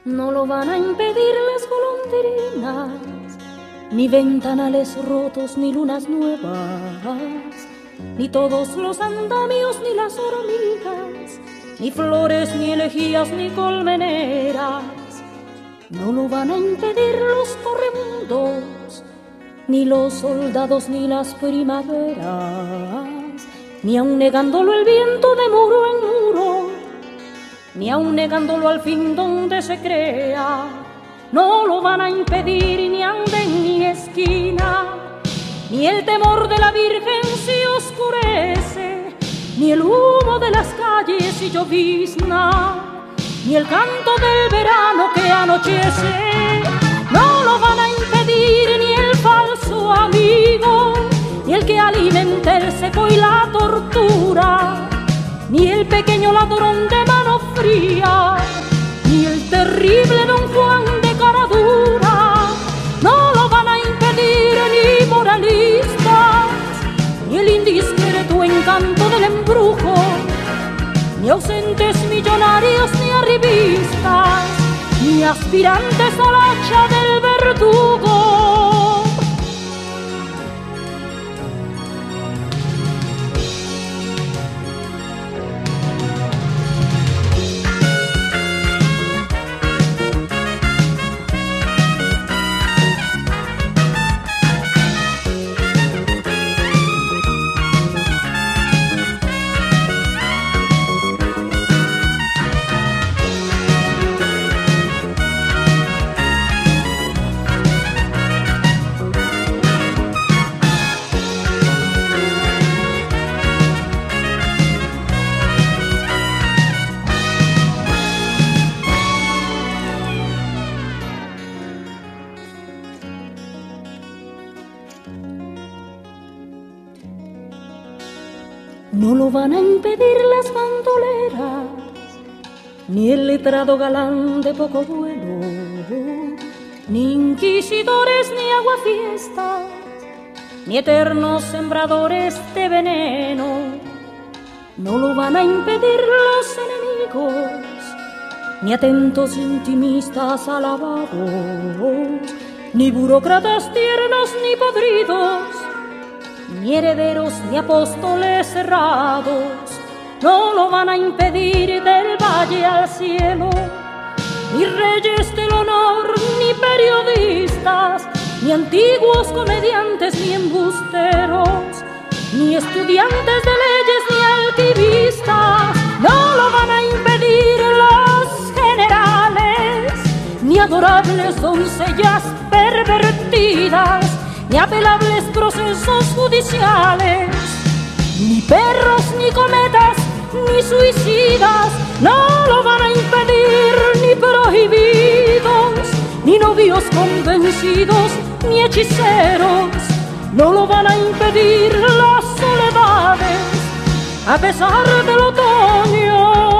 No lo van a impedir las golondrinas, ni ventanales rotos, ni lunas nuevas, ni todos los andamios, ni las hormigas, ni flores, ni elegías, ni colmeneras. No lo van a impedir los corremundos, ni los soldados, ni las primaveras, ni aun negándolo el viento de muro en muro, ni aun negándolo al fin donde se crea. No lo van a impedir ni anden ni esquina, ni el temor de la Virgen si oscurece, ni el humo de las calles si llovizna, ni el canto del verano que anochece. No lo van a impedir ni el falso amigo, ni el que alimenta el seco y la tortura, ni el pequeño ladrón de mano fría, ni el terrible Don Juan de cara dura. No lo van a impedir ni moralistas, ni el indiscreto encanto del embrujo, ni ausentes millonarios ni arribistas, ni aspirantes al hacha del verdugo. No lo van a impedir las bandoleras, ni el letrado galán de poco vuelo, ni inquisidores ni aguafiestas, ni eternos sembradores de veneno. No lo van a impedir los enemigos, ni atentos intimistas alabados, ni burócratas tiernos ni podridos, ni herederos ni apóstoles cerrados. No lo van a impedir del valle al cielo, ni reyes del honor, ni periodistas, ni antiguos comediantes, ni embusteros, ni estudiantes de leyes, ni alquimistas. No lo van a impedir los generales, ni adorables doncellas pervertidas, ni apelables procesos judiciales, ni perros, ni cometas, ni suicidas. No lo van a impedir ni prohibidos, ni novios convencidos, ni hechiceros. No lo van a impedir las soledades, a pesar del otoño.